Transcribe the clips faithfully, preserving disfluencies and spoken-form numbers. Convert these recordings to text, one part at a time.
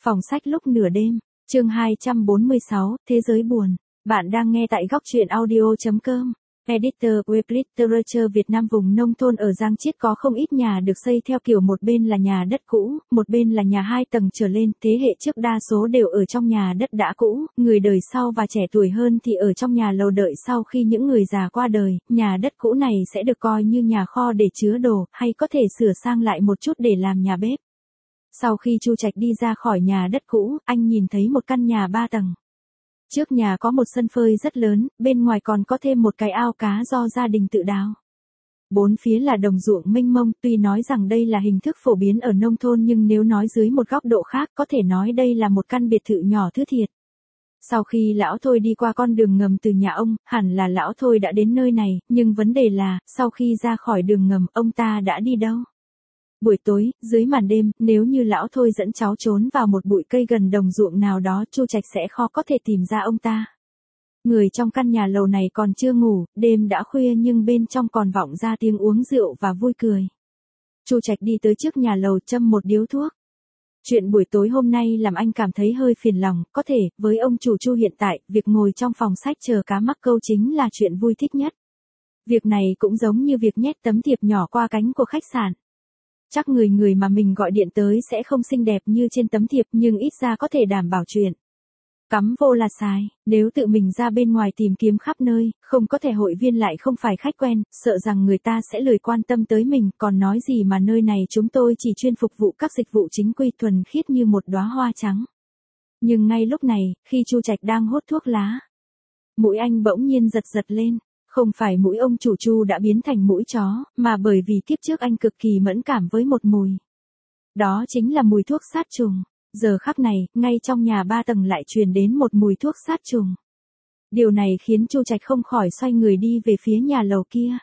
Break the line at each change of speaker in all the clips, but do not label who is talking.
Phòng sách lúc nửa đêm, chương hai trăm bốn mươi sáu, Thế giới buồn. Bạn đang nghe tại góc truyện audio chấm com. Editor Web Literature Việt Nam. Vùng nông thôn ở Giang Chiết có không ít nhà được xây theo kiểu một bên là nhà đất cũ, một bên là nhà hai tầng trở lên. Thế hệ trước đa số đều ở trong nhà đất đã cũ, người đời sau và trẻ tuổi hơn thì ở trong nhà lầu. Đợi sau khi những người già qua đời, nhà đất cũ này sẽ được coi như nhà kho để chứa đồ, hay có thể sửa sang lại một chút để làm nhà bếp. Sau khi Chu Trạch đi ra khỏi nhà đất cũ, anh nhìn thấy một căn nhà ba tầng. Trước nhà có một sân phơi rất lớn, bên ngoài còn có thêm một cái ao cá do gia đình tự đào. Bốn phía là đồng ruộng mênh mông, tuy nói rằng đây là hình thức phổ biến ở nông thôn nhưng nếu nói dưới một góc độ khác có thể nói đây là một căn biệt thự nhỏ thứ thiệt. Sau khi lão Thôi đi qua con đường ngầm từ nhà ông, hẳn là lão Thôi đã đến nơi này, nhưng vấn đề là, sau khi ra khỏi đường ngầm, ông ta đã đi đâu? Buổi tối, dưới màn đêm, nếu như lão Thôi dẫn cháu trốn vào một bụi cây gần đồng ruộng nào đó, Chu Trạch sẽ khó có thể tìm ra ông ta. Người trong căn nhà lầu này còn chưa ngủ, đêm đã khuya nhưng bên trong còn vọng ra tiếng uống rượu và vui cười. Chu Trạch đi tới trước nhà lầu châm một điếu thuốc. Chuyện buổi tối hôm nay làm anh cảm thấy hơi phiền lòng, có thể, với ông chủ Chu hiện tại, việc ngồi trong phòng sách chờ cá mắc câu chính là chuyện vui thích nhất. Việc này cũng giống như việc nhét tấm thiệp nhỏ qua cánh của khách sạn. Chắc người người mà mình gọi điện tới sẽ không xinh đẹp như trên tấm thiệp nhưng ít ra có thể đảm bảo chuyện. Cắm vô là xài, nếu tự mình ra bên ngoài tìm kiếm khắp nơi, không có thẻ hội viên lại không phải khách quen, sợ rằng người ta sẽ lười quan tâm tới mình, còn nói gì mà nơi này chúng tôi chỉ chuyên phục vụ các dịch vụ chính quy thuần khiết như một đóa hoa trắng. Nhưng ngay lúc này, khi Chu Trạch đang hút thuốc lá, mũi anh bỗng nhiên giật giật lên. Không phải mũi ông chủ Chu đã biến thành mũi chó, mà bởi vì kiếp trước anh cực kỳ mẫn cảm với một mùi. Đó chính là mùi thuốc sát trùng. Giờ khắc này, ngay trong nhà ba tầng lại truyền đến một mùi thuốc sát trùng. Điều này khiến Chu Trạch không khỏi xoay người đi về phía nhà lầu kia.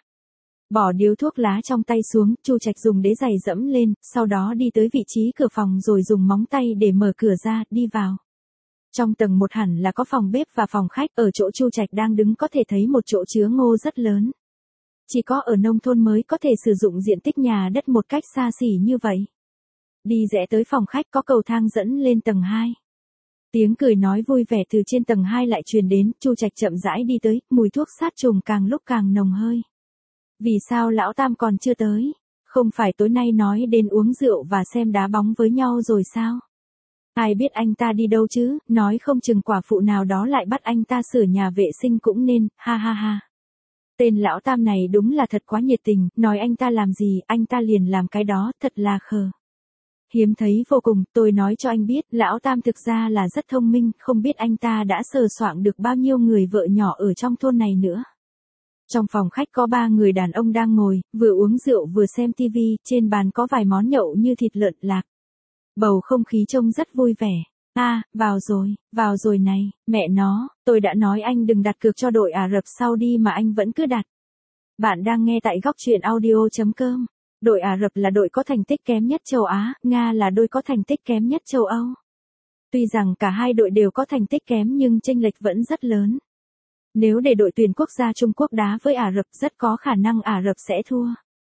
Bỏ điếu thuốc lá trong tay xuống, Chu Trạch dùng đế giày dẫm lên, sau đó đi tới vị trí cửa phòng rồi dùng móng tay để mở cửa ra, đi vào. Trong tầng một hẳn là có phòng bếp và phòng khách, ở chỗ Chu Trạch đang đứng có thể thấy một chỗ chứa ngô rất lớn. Chỉ có ở nông thôn mới có thể sử dụng diện tích nhà đất một cách xa xỉ như vậy. Đi rẽ tới phòng khách có cầu thang dẫn lên tầng hai. Tiếng cười nói vui vẻ từ trên tầng hai lại truyền đến, Chu Trạch chậm rãi đi tới, mùi thuốc sát trùng càng lúc càng nồng hơi. Vì sao lão Tam còn chưa tới? Không phải tối nay nói đến uống rượu và xem đá bóng với nhau rồi sao? Ai biết anh ta đi đâu chứ, nói không chừng quả phụ nào đó lại bắt anh ta sửa nhà vệ sinh cũng nên, ha ha ha. Tên lão Tam này đúng là thật quá nhiệt tình, nói anh ta làm gì, anh ta liền làm cái đó, thật là khờ. Hiếm thấy vô cùng, tôi nói cho anh biết, lão Tam thực ra là rất thông minh, không biết anh ta đã sờ soạng được bao nhiêu người vợ nhỏ ở trong thôn này nữa. Trong phòng khách có ba người đàn ông đang ngồi, vừa uống rượu vừa xem tivi, trên bàn có vài món nhậu như thịt lợn lạc. Bầu không khí trông rất vui vẻ. A, à, vào rồi, vào rồi này, mẹ nó, tôi đã nói anh đừng đặt cược cho đội Ả Rập Saudi mà anh vẫn cứ đặt. Bạn đang nghe tại góc truyện audio chấm com. Đội Ả Rập là đội có thành tích kém nhất châu Á, Nga là đội có thành tích kém nhất châu Âu. Tuy rằng cả hai đội đều có thành tích kém nhưng chênh lệch vẫn rất lớn. Nếu để đội tuyển quốc gia Trung Quốc đá với Ả Rập rất có khả năng Ả Rập sẽ thua.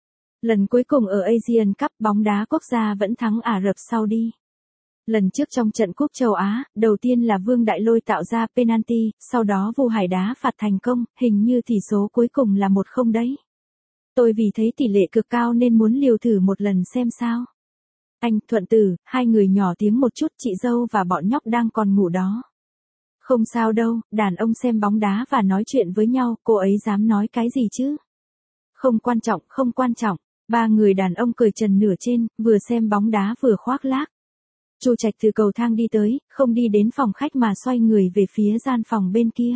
Lần cuối cùng ở Asian Cup bóng đá quốc gia vẫn thắng Ả Rập Saudi. Lần trước trong trận cúp châu Á, đầu tiên là Vương Đại Lôi tạo ra penalty, sau đó Vu Hải đá phạt thành công, hình như tỷ số cuối cùng là một không đấy. Tôi vì thấy tỷ lệ cực cao nên muốn liều thử một lần xem sao. Anh, Thuận Tử, hai người nhỏ tiếng một chút, chị dâu và bọn nhóc đang còn ngủ đó. Không sao đâu, đàn ông xem bóng đá và nói chuyện với nhau, cô ấy dám nói cái gì chứ? Không quan trọng, không quan trọng. Ba người đàn ông cởi trần nửa trên, vừa xem bóng đá vừa khoác lác. Chu Trạch từ cầu thang đi tới, không đi đến phòng khách mà xoay người về phía gian phòng bên kia.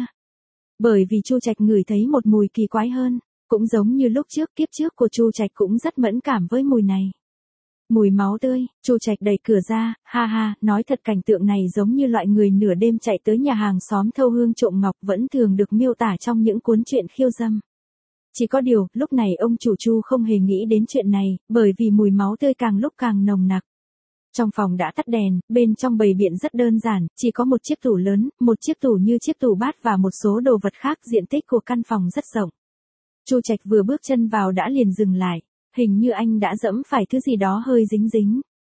Bởi vì Chu Trạch ngửi thấy một mùi kỳ quái hơn, cũng giống như lúc trước, kiếp trước của Chu Trạch cũng rất mẫn cảm với mùi này. Mùi máu tươi. Chu Trạch đẩy cửa ra, ha ha, nói thật cảnh tượng này giống như loại người nửa đêm chạy tới nhà hàng xóm thâu hương trộm ngọc vẫn thường được miêu tả trong những cuốn truyện khiêu dâm. Chỉ có điều, lúc này ông chủ Chu không hề nghĩ đến chuyện này, bởi vì mùi máu tươi càng lúc càng nồng nặc. Trong phòng đã tắt đèn, bên trong bày biện rất đơn giản, chỉ có một chiếc tủ lớn, một chiếc tủ như chiếc tủ bát và một số đồ vật khác, diện tích của căn phòng rất rộng. Chu Trạch vừa bước chân vào đã liền dừng lại, hình như anh đã dẫm phải thứ gì đó hơi dính dính.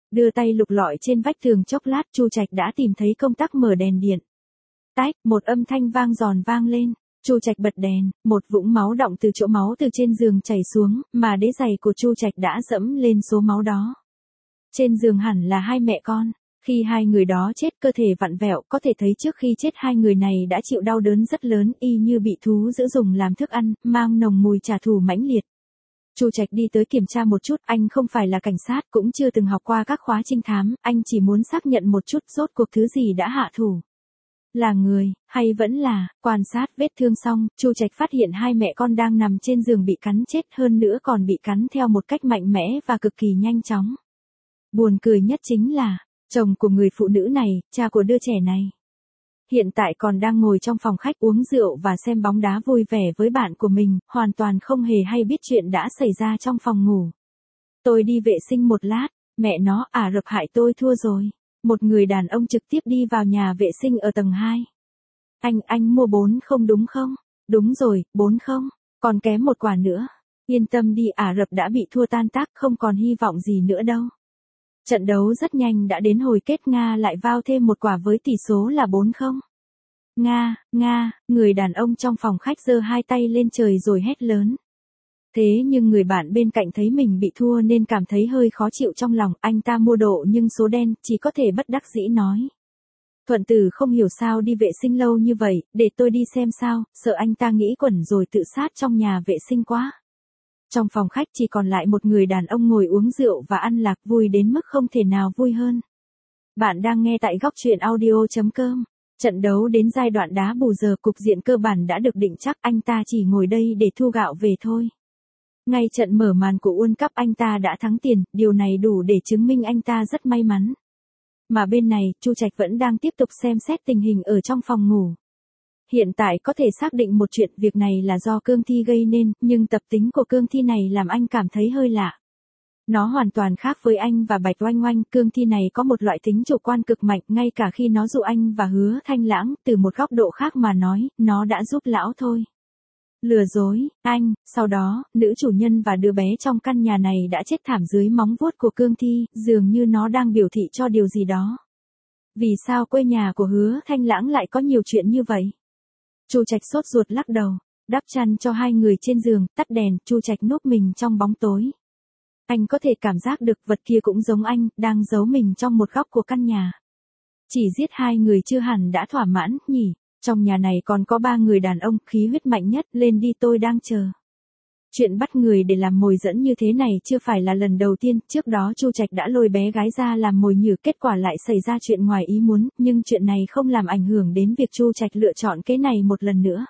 Đưa tay lục lọi trên vách tường chốc lát, Chu Trạch đã tìm thấy công tắc mở đèn điện. Tách, một âm thanh vang giòn vang lên. Chu Trạch bật đèn, một vũng máu đọng từ chỗ máu từ trên giường chảy xuống, mà đế giày của Chu Trạch đã dẫm lên số máu đó. Trên giường hẳn là hai mẹ con. Khi hai người đó chết, cơ thể vặn vẹo, có thể thấy trước khi chết hai người này đã chịu đau đớn rất lớn, y như bị thú dữ dùng làm thức ăn, mang nồng mùi trả thù mãnh liệt. Chu Trạch đi tới kiểm tra một chút, anh không phải là cảnh sát, cũng chưa từng học qua các khóa trinh thám, anh chỉ muốn xác nhận một chút rốt cuộc thứ gì đã hạ thủ. Là người, hay vẫn là, quan sát vết thương xong, Chu Trạch phát hiện hai mẹ con đang nằm trên giường bị cắn chết, hơn nữa còn bị cắn theo một cách mạnh mẽ và cực kỳ nhanh chóng. Buồn cười nhất chính là, chồng của người phụ nữ này, cha của đứa trẻ này, hiện tại còn đang ngồi trong phòng khách uống rượu và xem bóng đá vui vẻ với bạn của mình, hoàn toàn không hề hay biết chuyện đã xảy ra trong phòng ngủ. Tôi đi vệ sinh một lát, mẹ nó, Ả Rập hại tôi thua rồi. Một người đàn ông trực tiếp đi vào nhà vệ sinh ở tầng hai. Anh, anh mua bốn không đúng không? Đúng rồi, bốn không. Còn kém một quả nữa. Yên tâm đi, Ả Rập đã bị thua tan tác, không còn hy vọng gì nữa đâu. Trận đấu rất nhanh đã đến hồi kết, Nga lại vào thêm một quả với tỷ số là bốn không. Nga, Nga, người đàn ông trong phòng khách giơ hai tay lên trời rồi hét lớn. Thế nhưng người bạn bên cạnh thấy mình bị thua nên cảm thấy hơi khó chịu trong lòng, anh ta mua độ nhưng số đen, chỉ có thể bất đắc dĩ nói. Thuận Tử không hiểu sao đi vệ sinh lâu như vậy, để tôi đi xem sao, sợ anh ta nghĩ quẩn rồi tự sát trong nhà vệ sinh quá. Trong phòng khách chỉ còn lại một người đàn ông ngồi uống rượu và ăn lạc, vui đến mức không thể nào vui hơn. Bạn đang nghe tại góc truyện audio chấm com. Trận đấu đến giai đoạn đá bù giờ, cục diện cơ bản đã được định chắc, anh ta chỉ ngồi đây để thu gạo về thôi. Ngay trận mở màn của World Cup anh ta đã thắng tiền, điều này đủ để chứng minh anh ta rất may mắn. Mà bên này, Chu Trạch vẫn đang tiếp tục xem xét tình hình ở trong phòng ngủ. Hiện tại có thể xác định một chuyện, việc này là do cương thi gây nên, nhưng tập tính của cương thi này làm anh cảm thấy hơi lạ. Nó hoàn toàn khác với anh và Bạch Oanh Oanh, cương thi này có một loại tính chủ quan cực mạnh, ngay cả khi nó dụ anh và Hứa Thanh Lãng, từ một góc độ khác mà nói, nó đã giúp lão thôi. Lừa dối, anh, sau đó, nữ chủ nhân và đứa bé trong căn nhà này đã chết thảm dưới móng vuốt của cương thi, dường như nó đang biểu thị cho điều gì đó. Vì sao quê nhà của Hứa Thanh Lãng lại có nhiều chuyện như vậy? Chu Trạch sốt ruột lắc đầu, đắp chăn cho hai người trên giường, tắt đèn, Chu Trạch núp mình trong bóng tối. Anh có thể cảm giác được vật kia cũng giống anh, đang giấu mình trong một góc của căn nhà. Chỉ giết hai người chưa hẳn đã thỏa mãn, nhỉ? Trong nhà này còn có ba người đàn ông, khí huyết mạnh nhất, lên đi, tôi đang chờ. Chuyện bắt người để làm mồi dẫn như thế này chưa phải là lần đầu tiên, trước đó Chu Trạch đã lôi bé gái ra làm mồi nhử, kết quả lại xảy ra chuyện ngoài ý muốn, nhưng chuyện này không làm ảnh hưởng đến việc Chu Trạch lựa chọn cái này một lần nữa.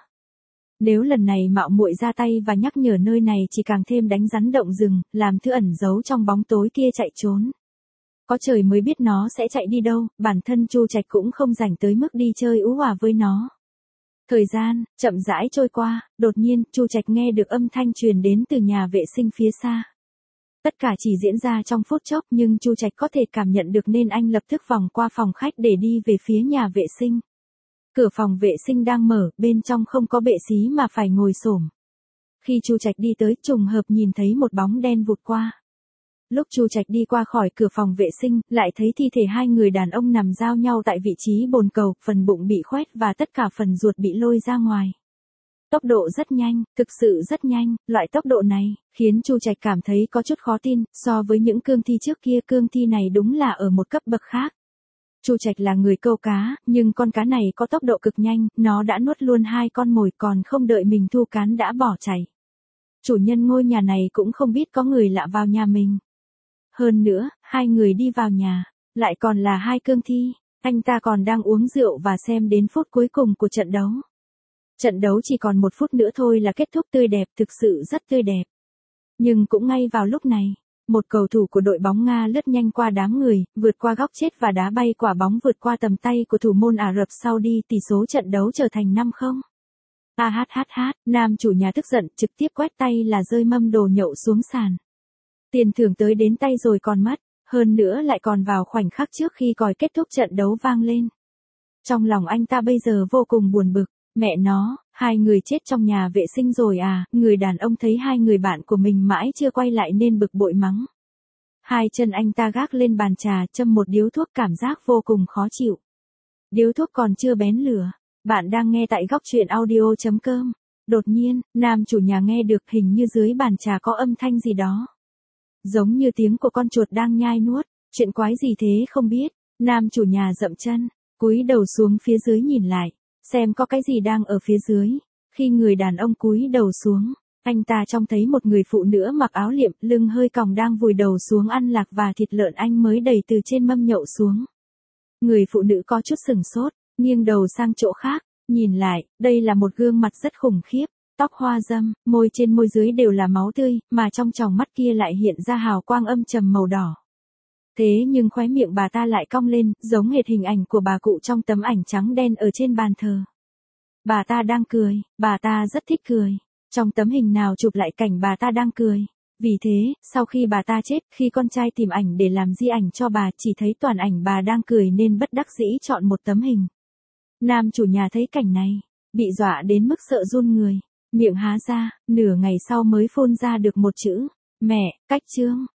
Nếu lần này mạo muội ra tay và nhắc nhở nơi này chỉ càng thêm đánh rắn động rừng, làm thứ ẩn giấu trong bóng tối kia chạy trốn. Có trời mới biết nó sẽ chạy đi đâu, bản thân Chu Trạch cũng không rảnh tới mức đi chơi ú òa với nó. Thời gian, chậm rãi trôi qua, đột nhiên, Chu Trạch nghe được âm thanh truyền đến từ nhà vệ sinh phía xa. Tất cả chỉ diễn ra trong phút chốc nhưng Chu Trạch có thể cảm nhận được nên anh lập tức vòng qua phòng khách để đi về phía nhà vệ sinh. Cửa phòng vệ sinh đang mở, bên trong không có bệ xí mà phải ngồi xổm. Khi Chu Trạch đi tới, trùng hợp nhìn thấy một bóng đen vụt qua. Lúc Chu Trạch đi qua khỏi cửa phòng vệ sinh, lại thấy thi thể hai người đàn ông nằm giao nhau tại vị trí bồn cầu, phần bụng bị khoét và tất cả phần ruột bị lôi ra ngoài. Tốc độ rất nhanh, thực sự rất nhanh, loại tốc độ này, khiến Chu Trạch cảm thấy có chút khó tin, so với những cương thi trước kia, cương thi này đúng là ở một cấp bậc khác. Chu Trạch là người câu cá, nhưng con cá này có tốc độ cực nhanh, nó đã nuốt luôn hai con mồi còn không đợi mình thu cán đã bỏ chạy. Chủ nhân ngôi nhà này cũng không biết có người lạ vào nhà mình. Hơn nữa, hai người đi vào nhà, lại còn là hai cương thi, anh ta còn đang uống rượu và xem đến phút cuối cùng của trận đấu. Trận đấu chỉ còn một phút nữa thôi là kết thúc tươi đẹp, thực sự rất tươi đẹp. Nhưng cũng ngay vào lúc này, một cầu thủ của đội bóng Nga lướt nhanh qua đám người, vượt qua góc chết và đá bay quả bóng vượt qua tầm tay của thủ môn Ả Rập Saudi, tỷ số trận đấu trở thành năm không. A hát hát hát, nam chủ nhà tức giận, trực tiếp quét tay là rơi mâm đồ nhậu xuống sàn. Tiền thưởng tới đến tay rồi còn mất, hơn nữa lại còn vào khoảnh khắc trước khi còi kết thúc trận đấu vang lên. Trong lòng anh ta bây giờ vô cùng buồn bực, mẹ nó, hai người chết trong nhà vệ sinh rồi à, người đàn ông thấy hai người bạn của mình mãi chưa quay lại nên bực bội mắng. Hai chân anh ta gác lên bàn trà, châm một điếu thuốc, cảm giác vô cùng khó chịu. Điếu thuốc còn chưa bén lửa. Bạn đang nghe tại góc truyện audio chấm com. Đột nhiên, nam chủ nhà nghe được hình như dưới bàn trà có âm thanh gì đó. Giống như tiếng của con chuột đang nhai nuốt. Chuyện quái gì thế không biết. Nam chủ nhà dậm chân, cúi đầu xuống phía dưới nhìn lại, xem có cái gì đang ở phía dưới. Khi người đàn ông cúi đầu xuống, anh ta trông thấy một người phụ nữ mặc áo liệm, lưng hơi còng đang vùi đầu xuống ăn lạc và thịt lợn anh mới đầy từ trên mâm nhậu xuống. Người phụ nữ có chút sừng sốt, nghiêng đầu sang chỗ khác, nhìn lại, đây là một gương mặt rất khủng khiếp, tóc hoa râm, môi trên môi dưới đều là máu tươi, mà trong tròng mắt kia lại hiện ra hào quang âm trầm màu đỏ. Thế nhưng khóe miệng bà ta lại cong lên, giống hệt hình ảnh của bà cụ trong tấm ảnh trắng đen ở trên bàn thờ. Bà ta đang cười, bà ta rất thích cười. Trong tấm hình nào chụp lại cảnh bà ta đang cười. Vì thế, sau khi bà ta chết, khi con trai tìm ảnh để làm di ảnh cho bà, chỉ thấy toàn ảnh bà đang cười nên bất đắc dĩ chọn một tấm hình. Nam chủ nhà thấy cảnh này, bị dọa đến mức sợ run người, miệng há ra, nửa ngày sau mới phun ra được một chữ, mẹ, cách chương.